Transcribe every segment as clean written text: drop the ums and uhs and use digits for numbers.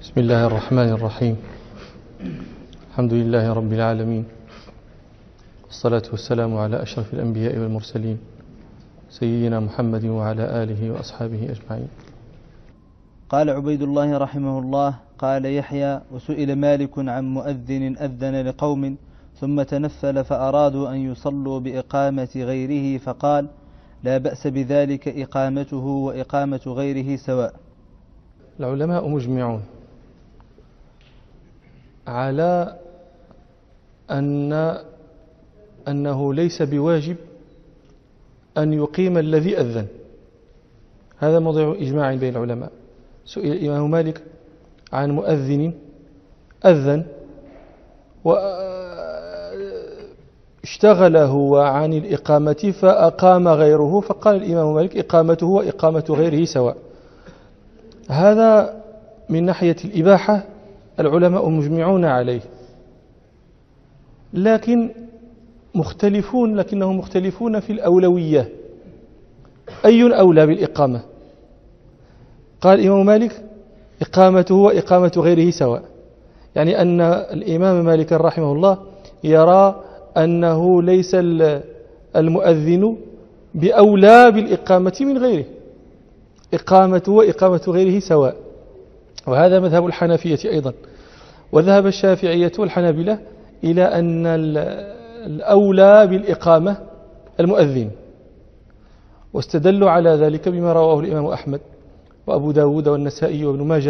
بسم الله الرحمن الرحيم. الحمد لله رب العالمين، والصلاة والسلام على أشرف الأنبياء والمرسلين سيدنا محمد وعلى آله وأصحابه أجمعين. قال عبيد الله رحمه الله: قال يحيى: وسئل مالك عن مؤذن أذن لقوم ثم تنفل فأرادوا أن يصلوا بإقامة غيره فقال: لا بأس بذلك، إقامته وإقامة غيره سواء. العلماء مجمعون على أنه ليس بواجب أن يقيم الذي أذن. هذا موضوع إجماع بين العلماء. سئل الإمام مالك عن مؤذن أذن واشتغل هو عن الإقامة فأقام غيره، فقال الإمام مالك: إقامته وإقامة غيره سواء. هذا من ناحية الإباحة العلماء مجمعون عليه، لكنهم مختلفون في الأولوية. أي أولى بالإقامة؟ قال الإمام مالك: إقامته وإقامة غيره سواء، يعني أن الإمام مالك رحمه الله يرى أنه ليس المؤذن بأولى بالإقامة من غيره، إقامته وإقامة غيره سواء. وهذا مذهب الحنفية أيضا، وذهب الشافعية والحنابلة إلى أن الأولى بالإقامة المؤذن، واستدلوا على ذلك بما رواه الإمام أحمد وأبو داود والنسائي وابن ماجه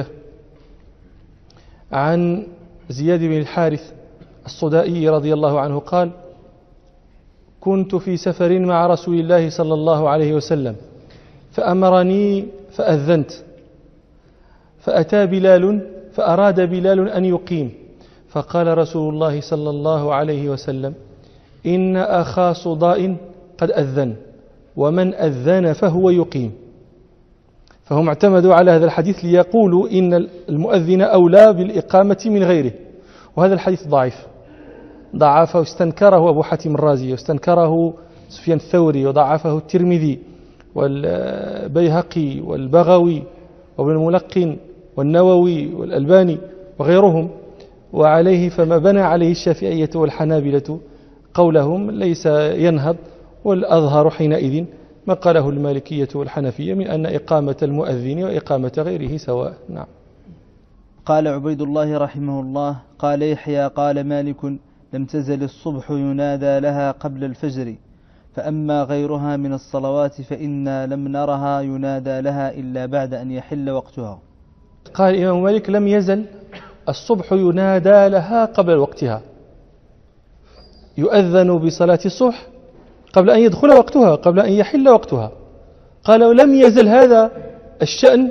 عن زياد بن الحارث الصدائي رضي الله عنه قال: كنت في سفر مع رسول الله صلى الله عليه وسلم فأمرني فأذنت، فأتى بلال فأراد بلال أن يقيم، فقال رسول الله صلى الله عليه وسلم: إن أخا صداء قد أذن، ومن أذن فهو يقيم. فهم اعتمدوا على هذا الحديث ليقولوا إن المؤذن أولى بالإقامة من غيره، وهذا الحديث ضعفه استنكره أبو حاتم الرازي، واستنكره سفيان الثوري، وضعفه الترمذي والبيهقي والبغوي وابن الملقن والنووي والألباني وغيرهم. وعليه فما بنى عليه الشافعية والحنابلة قولهم ليس ينهض، والأظهر حينئذ ما قاله المالكية والحنفية من أن إقامة المؤذن وإقامة غيره سواء. نعم. قال عبيد الله رحمه الله: قال يحيى: قال مالك: لم تزل الصبح ينادى لها قبل الفجر، فأما غيرها من الصلوات فإنا لم نرها ينادى لها إلا بعد أن يحل وقتها. قال الإمام مالك: لم يزل الصبح ينادى لها قبل وقتها، يؤذن بصلاة الصبح قبل أن يدخل وقتها، قبل أن يحل وقتها. قال: ولم يزل هذا الشأن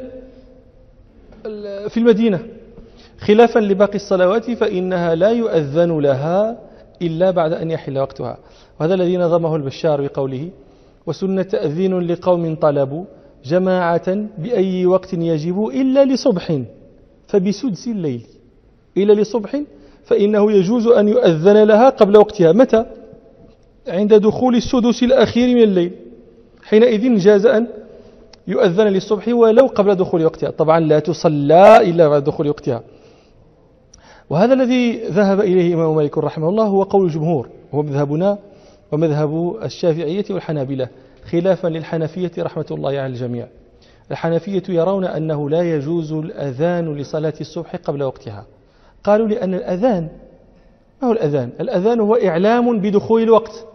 في المدينة، خلافا لباقي الصلوات فإنها لا يؤذن لها إلا بعد أن يحل وقتها. وهذا الذي نظمه البشار بقوله: وسنة تأذين لقوم طلبوا جماعة بأي وقت يجب إلا لصبح فبسدس الليل، إلا لصبح فإنه يجوز أن يؤذن لها قبل وقتها. متى؟ عند دخول السدس الأخير من الليل، حينئذ جاز أن يؤذن للصبح ولو قبل دخول وقتها. طبعا لا تصلى إلا بعد دخول وقتها. وهذا الذي ذهب إليه الإمام مالك رحمه الله هو قول الجمهور، هو مذهبنا ومذهب الشافعية والحنابلة، خلافا للحنفية رحمة الله على الجميع. الحنفية يرون أنه لا يجوز الأذان لصلاة الصبح قبل وقتها. قالوا لأن الأذان، ما هو الأذان؟ الأذان هو إعلام بدخول الوقت،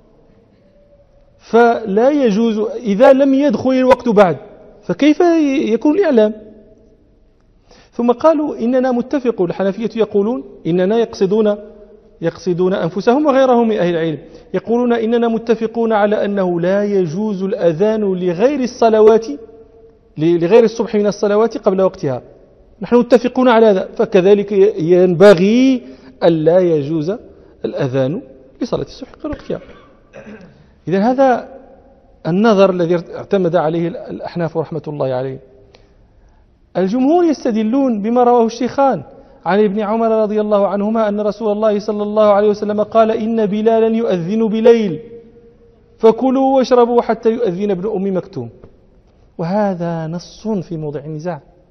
فلا يجوز إذا لم يدخل الوقت بعد، فكيف يكون الإعلام؟ ثم قالوا إننا متفقون، الحنفية يقولون إننا يقصدون أنفسهم وغيرهم من أهل العلم، يقولون إننا متفقون على أنه لا يجوز الأذان لغير الصلوات، لغير الصبح من الصلوات قبل وقتها. نحن متفقون على هذا، فكذلك ينبغي ألا يجوز الأذان لصلاة الصبح قبل وقتها. إذن هذا النظر الذي اعتمد عليه الأحناف رحمة الله عليه. الجمهور يستدلون بما رواه الشيخان عن ابن عمر رضي الله عنهما أن رسول الله صلى الله عليه وسلم قال: إن بلالا يؤذن بليل فكلوا واشربوا حتى يؤذن ابن أم مكتوم. وهذا نص في موضع النزاع،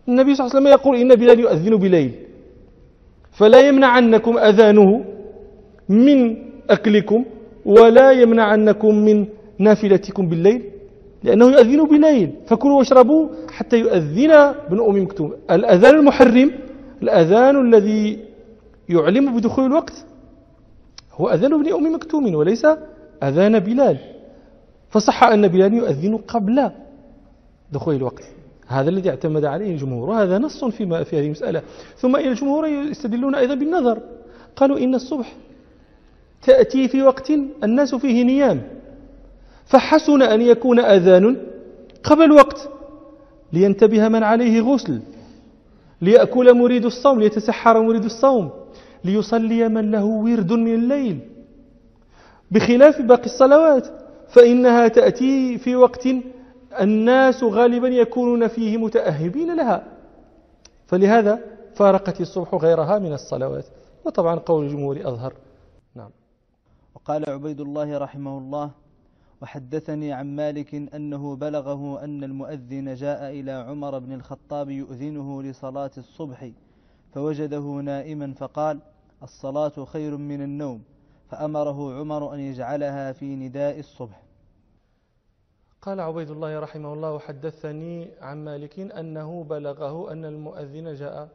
النبي صلى الله عليه وسلم يقول إن بلال يؤذن بليل، فلا يمنعنكم أذانه من أكلكم ولا يمنعنكم من نافلتكم بالليل، لأنه يؤذن بليل، فكلوا واشربوا حتى يؤذن ابن أم مكتوم. الأذان المحرم، الأذان الذي يعلم بدخول الوقت، هو أذان ابن أم مكتوم وليس أذان بلال، فصح أن بلال يؤذن قبل دخول الوقت. هذا الذي اعتمد عليه الجمهور، وهذا نص في هذه المسألة. ثم إن الجمهور يستدلون أيضا بالنظر، قالوا إن الصبح تأتي في وقت الناس فيه نيام، فحسن أن يكون أذان قبل الوقت لينتبه من عليه غسل، ليأكل مريد الصوم، ليتسحر مريد الصوم، ليصلي من له ورد من الليل، بخلاف باقي الصلوات فإنها تأتي في وقت الناس غالبا يكونون فيه متأهبين لها، فلهذا فارقت الصبح غيرها من الصلوات. وطبعا قول الجمهور أظهر. نعم. وقال عبيد الله رحمه الله: وحدثني عن مالك أنه بلغه أن المؤذن جاء إلى عمر بن الخطاب يؤذنه لصلاة الصبح، فوجده نائما فقال: الصلاة خير من النوم، فأمره عمر أن يجعلها في نداء الصبح. قال عبيد الله رحمه الله: وحدثني عن مالك أنه بلغه أن المؤذن جاء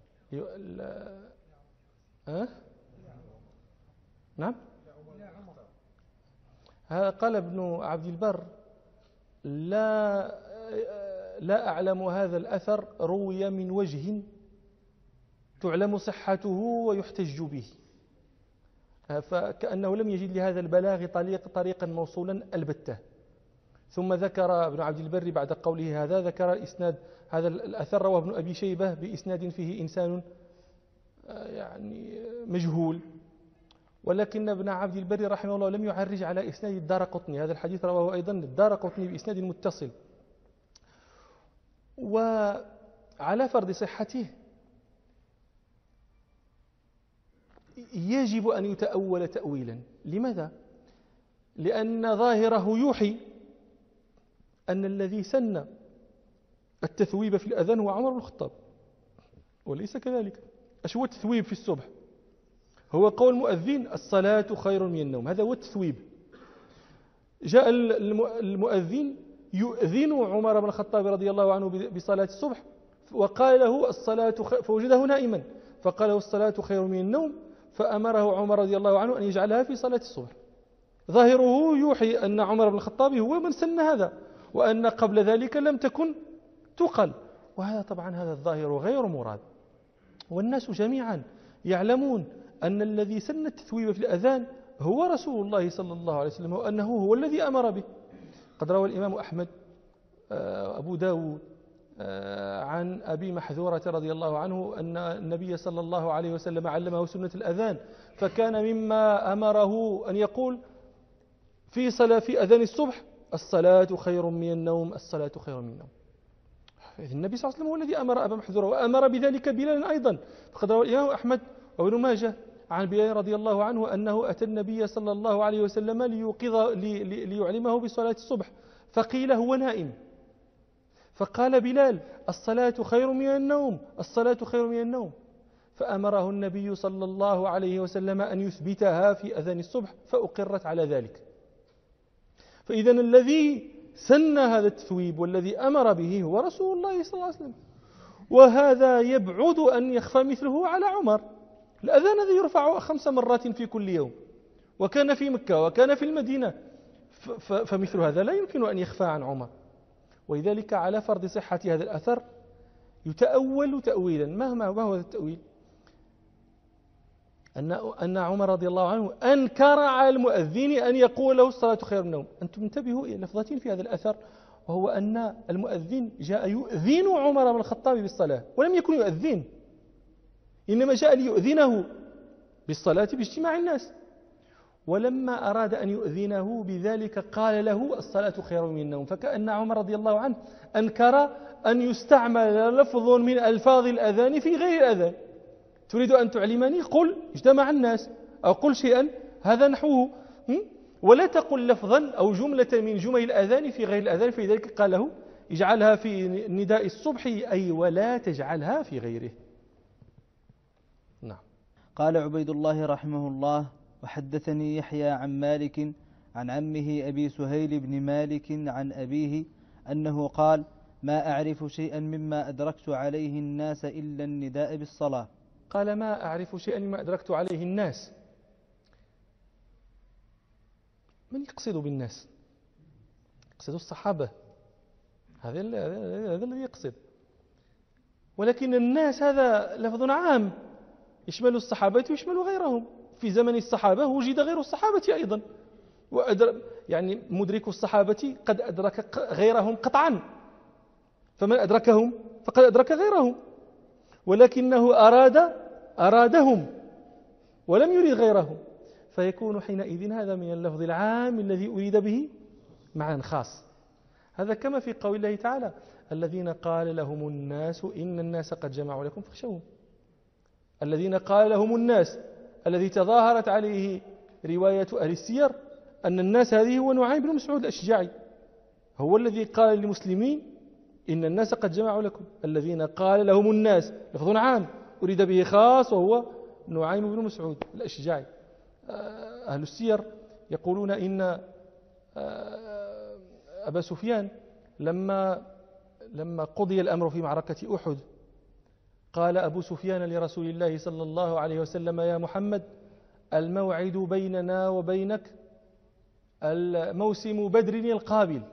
نعم. قال ابن عبد البر: لا أعلم هذا الأثر روي من وجه تعلم صحته ويحتج به، فكأنه لم يجد لهذا البلاغ طريقا موصولا البتة. ثم ذكر ابن عبد البر بعد قوله هذا، ذكر الإسناد هذا الأثر رواه ابن أبي شيبة بإسناد فيه إنسان يعني مجهول، ولكن ابن عبد البر رحمه الله لم يعرج على إسناد الدارقطني، هذا الحديث رواه أيضا الدارقطني بإسناد متصل. وعلى فرض صحته يجب أن يتأول تأويلا. لماذا؟ لأن ظاهره يوحي أن الذي سن التثويب في الأذان هو عمر بن الخطاب، وليس كذلك. أش هو التثويب في الصبح؟ هو قول المؤذن: الصلاة خير من النوم، هذا هو التثويب. جاء المؤذن يؤذن عمر بن الخطاب رضي الله عنه بصلاة الصبح، وقال له الصلاة فوجده نائما فقال له: الصلاة خير من النوم، فأمره عمر رضي الله عنه أن يجعلها في صلاة الصبح. ظاهره يوحي أن عمر بن الخطاب هو من سن هذا، وأن قبل ذلك لم تكن تقل، وهذا طبعا هذا الظاهر غير مراد. والناس جميعا يعلمون أن الذي سن التثويب في الأذان هو رسول الله صلى الله عليه وسلم، وأنه هو الذي أمر به. قد روى الإمام أحمد أبو داود عن أبي محذورة رضي الله عنه أن النبي صلى الله عليه وسلم علمه سنة الأذان، فكان مما أمره أن يقول في أذان الصبح: الصلاة خير من النوم، الصلاة خير من النوم. النبي صلى الله عليه وسلم هو الذي أمر أبا محذورة، وأمر بذلك بلالا أيضا. فقد روى الإمام أحمد وابن ماجه عن بلال رضي الله عنه أنه أتى النبي صلى الله عليه وسلم ليعلمه بصلاة الصبح، فقيل هو نائم، فقال بلال: الصلاة خير من النوم، الصلاة خير من النوم، فأمره النبي صلى الله عليه وسلم أن يثبتها في أذان الصبح، فأقرت على ذلك. فإذا الذي سن هذا التثويب والذي أمر به هو رسول الله صلى الله عليه وسلم، وهذا يبعد أن يخفى مثله على عمر. الأذان الذي يرفع 5 مرات في كل يوم، وكان في مكة وكان في المدينة، فمثل هذا لا يمكن أن يخفى عن عمر. ولذلك على فرض صحة هذا الأثر يتأول تأويلا. ما هو التأويل؟ أن عمر رضي الله عنه أنكر على المؤذن أن يقول له: الصلاة خير من النوم. أنتم انتبهوا إلى لفظتين في هذا الأثر، وهو أن المؤذن جاء يؤذن عمر بن الخطاب بالصلاة، ولم يكن يؤذن، إنما جاء ليؤذنه بالصلاة باجتماع الناس. ولما أراد أن يؤذنه بذلك قال له: الصلاة خير من النوم. فكأن عمر رضي الله عنه أنكر أن يستعمل لفظ من ألفاظ الأذان في غير الأذان. تريد أن تعلمني؟ قل اجتمع الناس، أو قل شيئا هذا نحوه، ولا تقل لفظا أو جملة من جمل الأذان في غير الأذان. فلذلك قال له: اجعلها في نداء الصبح أي ولا تجعلها في غيره. نعم. قال عبيد الله رحمه الله: وحدثني يحيى عن مالك عن عمه أبي سهيل بن مالك عن أبيه أنه قال: ما أعرف شيئا مما أدركت عليه الناس إلا النداء بالصلاة. قال: ما أعرف شيئا مما أدركت عليه الناس. من يقصد بالناس؟ يقصد الصحابة، هذا الذي يقصد. ولكن الناس هذا لفظ عام يشمل الصحابة ويشمل غيرهم. في زمن الصحابة وجد غير الصحابة أيضا، يعني مدرك الصحابة قد أدرك غيرهم قطعا، فمن أدركهم فقد أدرك غيرهم، ولكنه أرادهم ولم يريد غيرهم، فيكون حينئذ هذا من اللفظ العام الذي أريد به معنى خاص. هذا كما في قول الله تعالى: الذين قال لهم الناس إن الناس قد جمعوا لكم فاخشوهم. الذين قال لهم الناس الذي تظاهرت عليه رواية أهل السير أن الناس هذه هو نعيم بن مسعود الأشجعي، هو الذي قال للمسلمين إن الناس قد جمعوا لكم. الذين قال لهم الناس لفظ عام أريد به خاص، وهو نعيم بن مسعود الأشجعي. أهل السير يقولون إن أبا سفيان لما قضي الأمر في معركة أحد قال أبو سفيان لرسول الله صلى الله عليه وسلم: يا محمد، الموعد بيننا وبينك الموسم بدر القابل.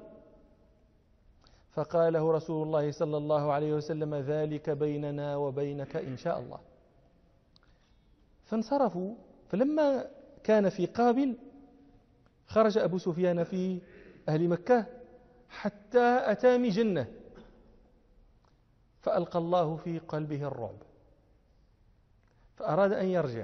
فقال له رسول الله صلى الله عليه وسلم: ذلك بيننا وبينك إن شاء الله. فانصرفوا. فلما كان في قابل خرج أبو سفيان في أهل مكة حتى أتى مجنة، فألقى الله في قلبه الرعب، فأراد أن يرجع،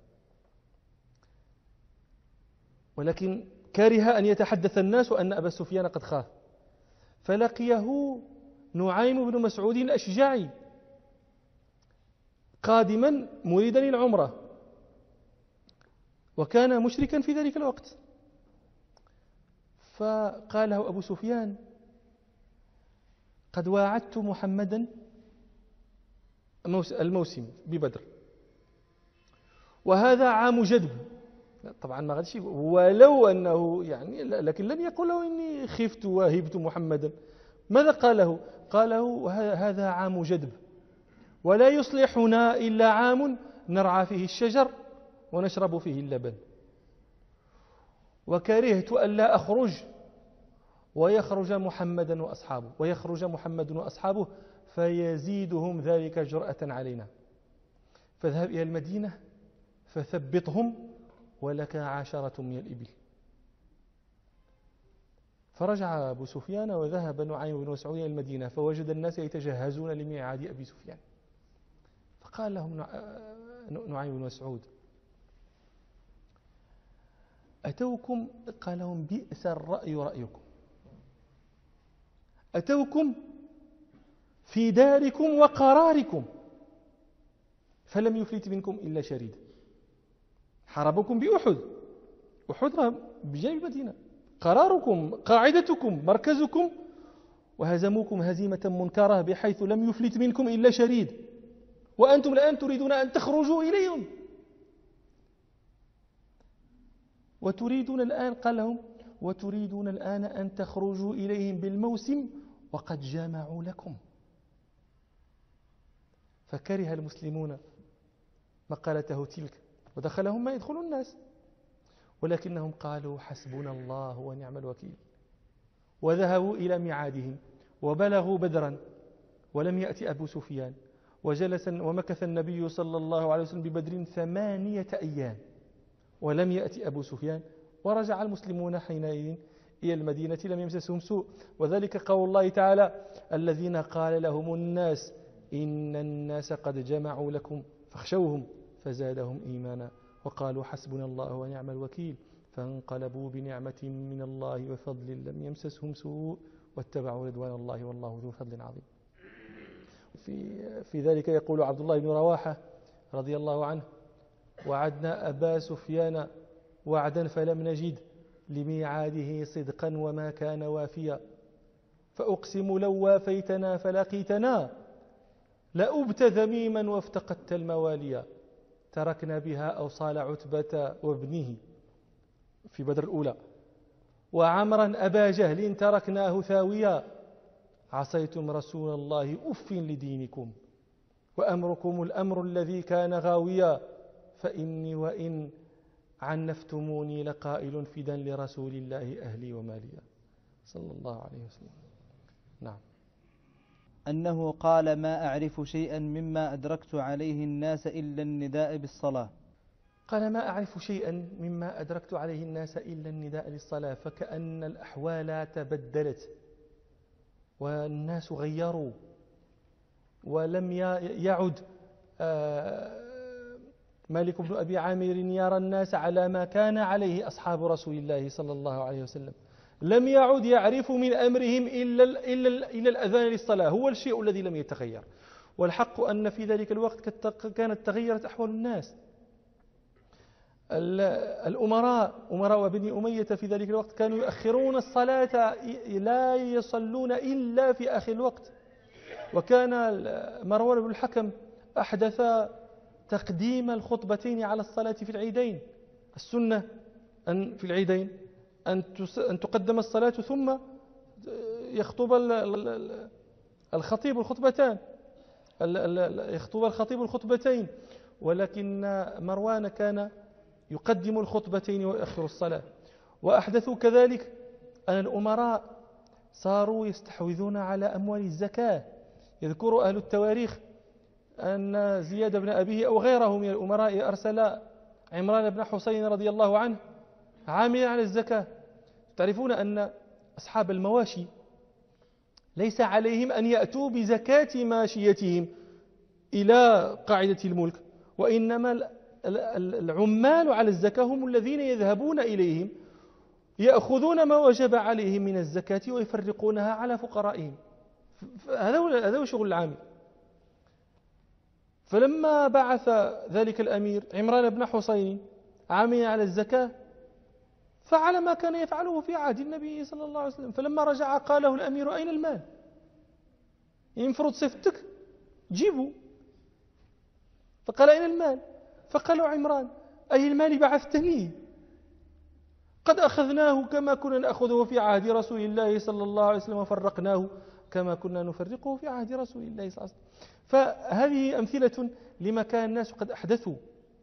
ولكن كره أن يتحدث الناس أن أبا سفيان قد خاف، فلقيه نعيم بن مسعود الأشجعي قادما مريدا العمرة، وكان مشركا في ذلك الوقت. فقال له أبو سفيان: قد واعدت محمدا الموسم ببدر، وهذا عام جدب. طبعا ما غاديش، ولو أنه يعني، لكن لم يقل له إني خفت وهبت محمدا. ماذا قال له؟ قال له: هذا عام جدب، ولا يصلحنا إلا عام نرعى فيه الشجر ونشرب فيه اللبن، وكرهت ألا أخرج ويخرج محمد وأصحابه فيزيدهم ذلك جرأة علينا، فاذهب إلى المدينة فثبطهم ولك 10 من الإبل. فرجع أبو سفيان وذهب نعيم بن مسعود إلى المدينة، فوجد الناس يتجهزون لميعاد أبي سفيان، فقال لهم نعيم بن مسعود: أتوكم، قال لهم: بئس الرأي رأيكم، أتوكم في داركم وقراركم فلم يفلت منكم إلا شريد. حاربكم بأحد، أحد بجانب المدينة، قراركم قاعدتكم مركزكم، وهزموكم هزيمة منكرة بحيث لم يفلت منكم إلا شريد، وأنتم الآن تريدون أن تخرجوا إليهم، وتريدون الآن، قال لهم: وتريدون الآن أن تخرجوا إليهم بالموسم وقد جمعوا لكم. فكره المسلمون مقالته تلك، ودخلهم ما يدخل الناس، ولكنهم قالوا: حسبنا الله ونعم الوكيل، وذهبوا إلى ميعادهم وبلغوا بدرا ولم يأتي أبو سفيان، وجلس ومكث النبي صلى الله عليه وسلم ببدر 8 أيام ولم يأتي أبو سفيان، ورجع المسلمون حينئذ إلى المدينة لم يمسسهم سوء. وذلك قول الله تعالى: الذين قال لهم الناس إن الناس قد جمعوا لكم فاخشوهم فزادهم إيمانا وقالوا حسبنا الله ونعم الوكيل، فانقلبوا بنعمة من الله وفضل لم يمسسهم سوء واتبعوا رضوان الله والله ذو فضل عظيم. في ذلك يقول عبد الله بن رواحة رضي الله عنه: وعدنا أبا سفيان وعدا فلم نجد لميعاده صدقا وما كان وافيا، فأقسم لو وافيتنا فلقيتنا لأبت ذميما وافتقدت المواليا. تركنا بها أوصال عتبة وابنه في بدر الأولى، وعمرا أبا جهل تركناه ثاويا. عصيتم رسول الله أف لدينكم، وأمركم الأمر الذي كان غاويا. فإني وإن عنفتموني لقائل فدا لرسول الله أهلي وماليا، صلى الله عليه وسلم. نعم. أنه قال: ما أعرف شيئا مما أدركت عليه الناس إلا النداء بالصلاة. قال: ما أعرف شيئا مما أدركت عليه الناس إلا النداء للصلاة. فكأن الأحوال تبدلت والناس غيروا، ولم يعد مالك بن أبي عامر يرى الناس على ما كان عليه أصحاب رسول الله صلى الله عليه وسلم. لم يعد يعرف من أمرهم إلا الأذان للصلاة، هو الشيء الذي لم يتغير. والحق أن في ذلك الوقت كانت تغيرت أحوال الناس. أمراء بني أمية في ذلك الوقت كانوا يؤخرون الصلاة، لا يصلون إلا في آخر الوقت. وكان مروان بن الحكم أحدث تقديم الخطبتين على الصلاة في العيدين. السنة أن في العيدين أن تقدم الصلاة ثم يخطب الخطيب الخطبتان، يخطب الخطيب الخطبتين. ولكن مروان كان يقدم الخطبتين ويؤخر الصلاة. وأحدثوا كذلك أن الأمراء صاروا يستحوذون على أموال الزكاة. يذكر أهل التواريخ أن زياد بن أبيه أو غيره من الأمراء أرسل عمران بن حسين رضي الله عنه عاملا على الزكاة. تعرفون أن أصحاب المواشي ليس عليهم أن يأتوا بزكاة ماشيتهم إلى قاعدة الملك، وإنما العمال على الزكاة هم الذين يذهبون إليهم يأخذون ما وجب عليهم من الزكاة ويفرقونها على فقرائهم. هذا هو شغل العامل. فلما بعث ذلك الأمير عمران بن حسين عاملا على الزكاة فعل ما كان يفعله في عهد النبي صلى الله عليه وسلم. فلما رجع قال له الأمير: أين المال؟ ينفرض صفتك جيبه. فقال: أين المال؟ فقال عمران: أي المال بعثتني؟ قد أخذناه كما كنا نأخذه في عهد رسول الله صلى الله عليه وسلم، وفرقناه كما كنا نفرقه في عهد رسول الله صلى الله عليه وسلم. فهذه أمثلة لما كان الناس قد أحدثوا.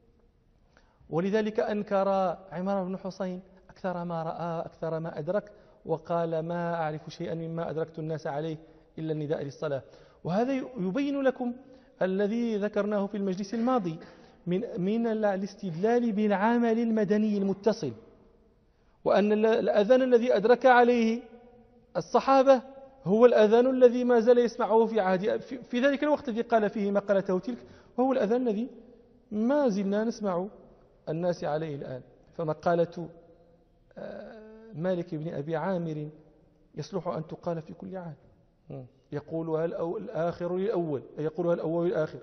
ولذلك أنكر عمران بن حسين أكثر ما رأى أكثر ما أدرك، وقال: ما أعرف شيئا مما أدركت الناس عليه إلا النداء للصلاة. وهذا يبين لكم الذي ذكرناه في المجلس الماضي من الاستدلال بالعمل المدني المتصل، وأن الأذان الذي أدرك عليه الصحابة هو الأذان الذي ما زال يسمعه في ذلك الوقت الذي قال فيه مقالته تلك، وهو الأذان الذي ما زلنا نسمع الناس عليه الآن. فمقالة مالك بن أبي عامر يصلح أن تقال في كل عام. يقولها الآخر للأول، يقولها الأول للآخر.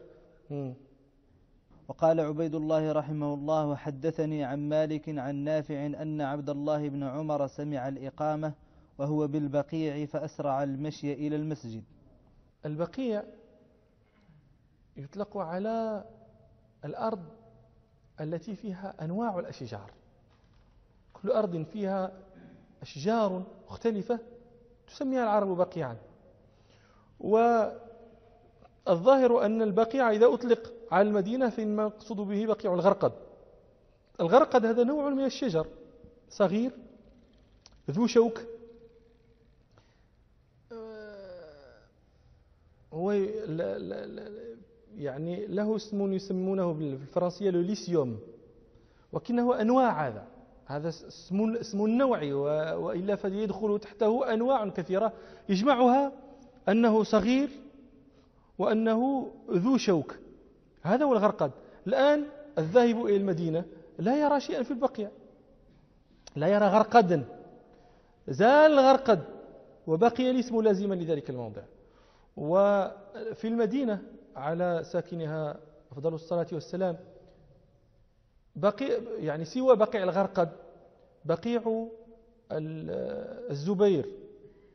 وقال عبيد الله رحمه الله: وحدثني عن مالك عن نافع أن عبد الله بن عمر سمع الإقامة وهو بالبقيع فأسرع المشي إلى المسجد. البقيع يطلق على الأرض التي فيها أنواع الأشجار، كل أرض فيها أشجار مختلفة تسميها العرب بقيعا. والظاهر أن البقيع إذا أطلق على المدينة فإنما يقصد به بقيع الغرقد. الغرقد هذا نوع من الشجر صغير ذو شوك، هو يعني له اسم يسمونه بالفرنسية لوليسيوم، وكنه أنواع. هذا اسم النوع، وإلا فيدخل تحته أنواع كثيرة يجمعها أنه صغير وأنه ذو شوك. هذا هو الغرقد. الآن الذاهب إلى المدينة لا يرى شيئا في البقيع، لا يرى غرقدا، زال الغرقد وبقي الاسم لازما لذلك الموضع. وفي المدينة على ساكنها أفضل الصلاة والسلام بقي يعني سوى بقيع الغرقد بقيع الزبير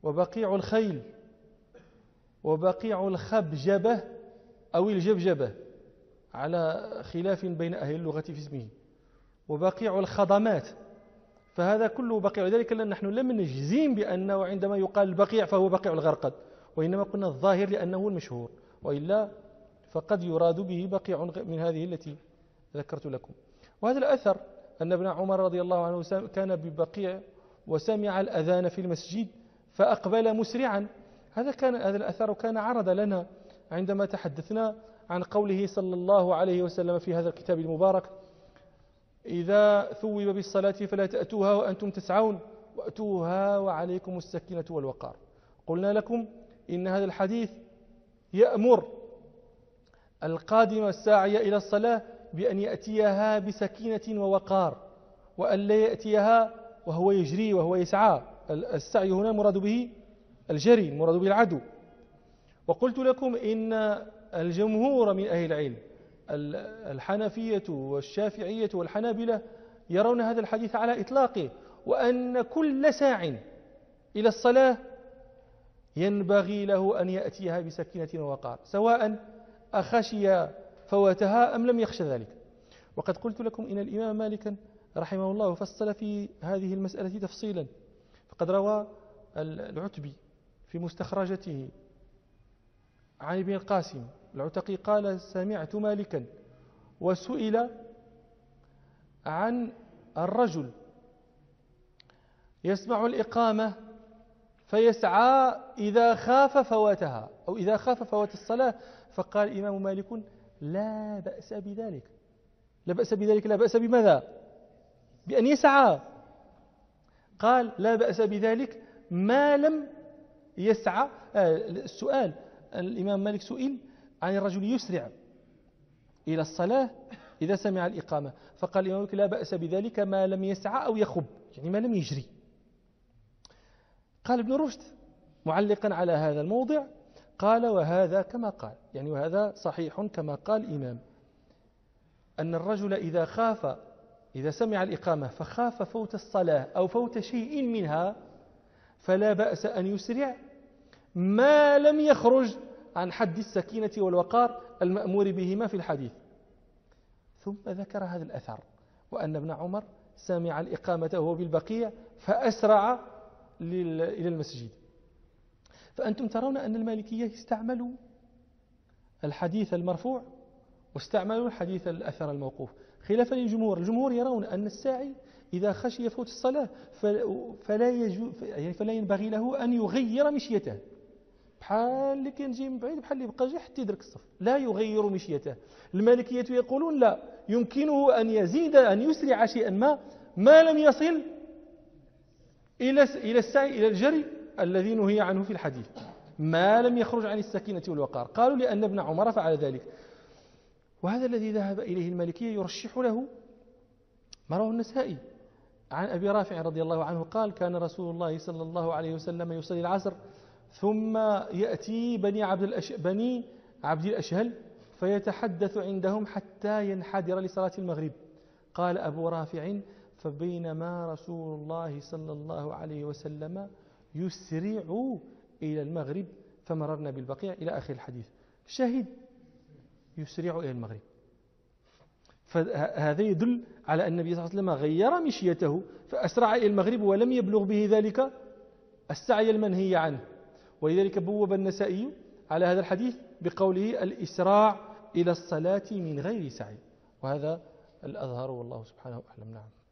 وبقيع الخيل وبقيع الخبجبة أو الجبجبة على خلاف بين أهل اللغة في اسمه، وبقيع الخضمات، فهذا كله بقيع. ذلك لأن نحن لم نجزم بأنه عندما يقال البقيع فهو بقيع الغرقد، وإنما قلنا الظاهر لأنه المشهور، وإلا فقد يراد به بقيع من هذه التي ذكرت لكم. وهذا الأثر أن ابن عمر رضي الله عنه كان ببقيع وسمع الأذان في المسجد فأقبل مسرعا. هذا الأثر كان عرض لنا عندما تحدثنا عن قوله صلى الله عليه وسلم في هذا الكتاب المبارك: إذا ثوب بالصلاة فلا تأتوها وأنتم تسعون وأتوها وعليكم السكينة والوقار. قلنا لكم إن هذا الحديث يأمر القادم الساعي إلى الصلاة بأن يأتيها بسكينة ووقار، وأن لا يأتيها وهو يجري وهو يسعى. السعي هنا مراد به الجري، مراد به العدو. وقلت لكم إن الجمهور من أهل العلم الحنفية والشافعية والحنابلة يرون هذا الحديث على إطلاقه، وأن كل ساع إلى الصلاة ينبغي له أن يأتيها بسكينة ووقار، سواء أخشي فواتها أم لم يخش ذلك. وقد قلت لكم إن الإمام مالك رحمه الله فصل في هذه المسألة تفصيلا، فقد روى العتبي في مستخرجته عن ابن القاسم العتقي قال: سمعت مالكا وسئل عن الرجل يسمع الإقامة فيسعى إذا خاف فواتها أو إذا خاف فوات الصلاة، فقال الإمام مالك: لا بأس بذلك. لا بأس بذلك، لا بأس بماذا؟ بأن يسعى. قال: لا بأس بذلك ما لم يسعى. السؤال: الإمام مالك سئل عن الرجل يسرع إلى الصلاة إذا سمع الإقامة، فقال الإمام مالك: لا بأس بذلك ما لم يسعى أو يخب، يعني ما لم يجري. قال ابن رشد معلقا على هذا الموضع، قال: وهذا كما قال، يعني وهذا صحيح كما قال الإمام، أن الرجل إذا سمع الإقامة فخاف فوت الصلاة أو فوت شيء منها فلا بأس أن يسرع ما لم يخرج عن حد السكينة والوقار المأمور بهما في الحديث. ثم ذكر هذا الأثر، وأن ابن عمر سمع الإقامة وهو بالبقيع فأسرع إلى المسجد. فأنتم ترون أن المالكية استعملوا الحديث المرفوع واستعملوا الحديث الأثر الموقوف، خلافا للجمهور. الجمهور يرون أن الساعي إذا خشي فوت الصلاة فلا ينبغي له أن يغير مشيته، بحال اللي كنجي من بعيد، بحال اللي بقى جاي حتى يدرك الصف، لا يغير مشيته. المالكية يقولون لا، يمكنه أن يزيد، أن يسرع شيئا ما لم يصل إلى السعي، إلى الجري الذي نهي عنه في الحديث، ما لم يخرج عن السكينة والوقار. قالوا لأن ابن عمر فعل ذلك. وهذا الذي ذهب إليه المالكية يرشح له ما رواه النسائي عن أبي رافع رضي الله عنه قال: كان رسول الله صلى الله عليه وسلم يصلي العصر ثم يأتي بني عبد الأشهل فيتحدث عندهم حتى ينحدر لصلاة المغرب. قال أبو رافع: فبينما رسول الله صلى الله عليه وسلم يسرع إلى المغرب فمررنا بالبقيع، إلى آخر الحديث. شاهد: يسرع إلى المغرب. فهذا يدل على أن النبي صلى الله عليه وسلم غير مشيته فأسرع إلى المغرب ولم يبلغ به ذلك السعي المنهي عنه. ولذلك بوب النسائي على هذا الحديث بقوله: الإسراع إلى الصلاة من غير سعي. وهذا الأظهر والله سبحانه أعلم. نعم.